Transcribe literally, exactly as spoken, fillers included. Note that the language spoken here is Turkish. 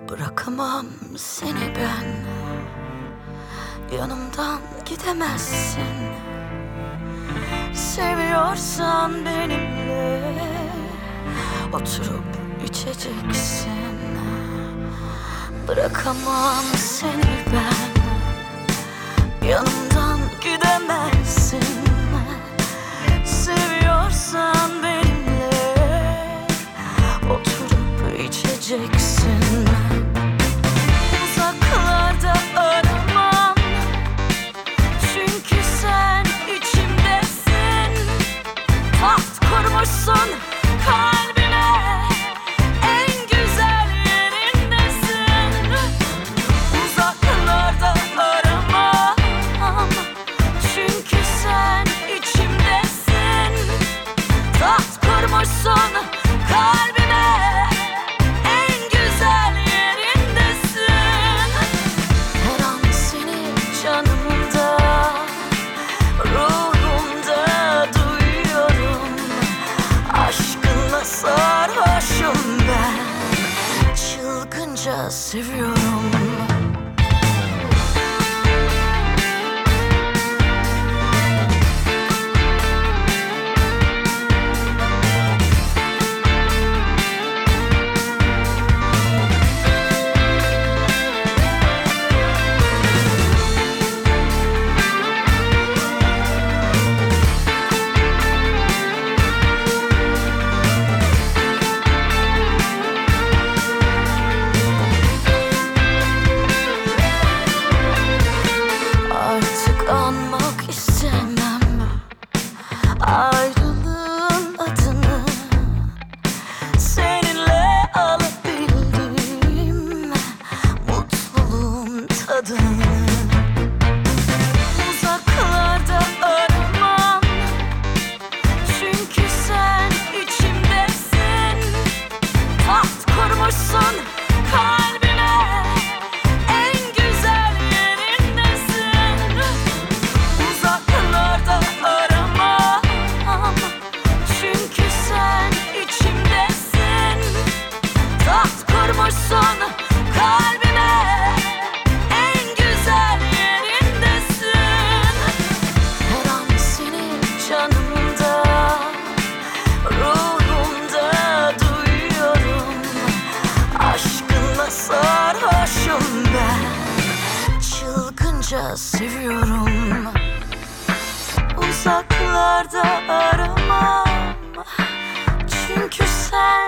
Bırakamam seni ben, yanımdan gidemezsin. Seviyorsan benimle oturup içeceksin. Bırakamam seni ben, yanımdan gidemezsin. Seviyorsan benimle oturup içeceksin. Uzaklarda aramam, çünkü sen içimdesin. Taht kurmuşsun kalbime, en güzel yerindesin. Uzaklarda aramam, çünkü sen içimdesin. Taht kurmuşsun kalbime, en güzel yerindesin. Her an seni canımda, ruhumda duyuyorum. Aşkınla sarhoşum ben, çılgınca seviyorum. Anmak istemem ayrılığın adını, seninle alabildiğim mutluluğun tadını. Uzaklarda aramam, çünkü sen içimdesin. Taht kurmuşsun kalbine, en güzel yerindesin. Uzaklarda aramam, çünkü sen içimdesin. Taht kurmuşsun kalbime, en güzel yerindesin. Her an seni canımda, ruhumda duyuyorum. Aşkınla sarhoşum ben, çılgınca seviyorum. Uzaklarda aramam, çünkü sen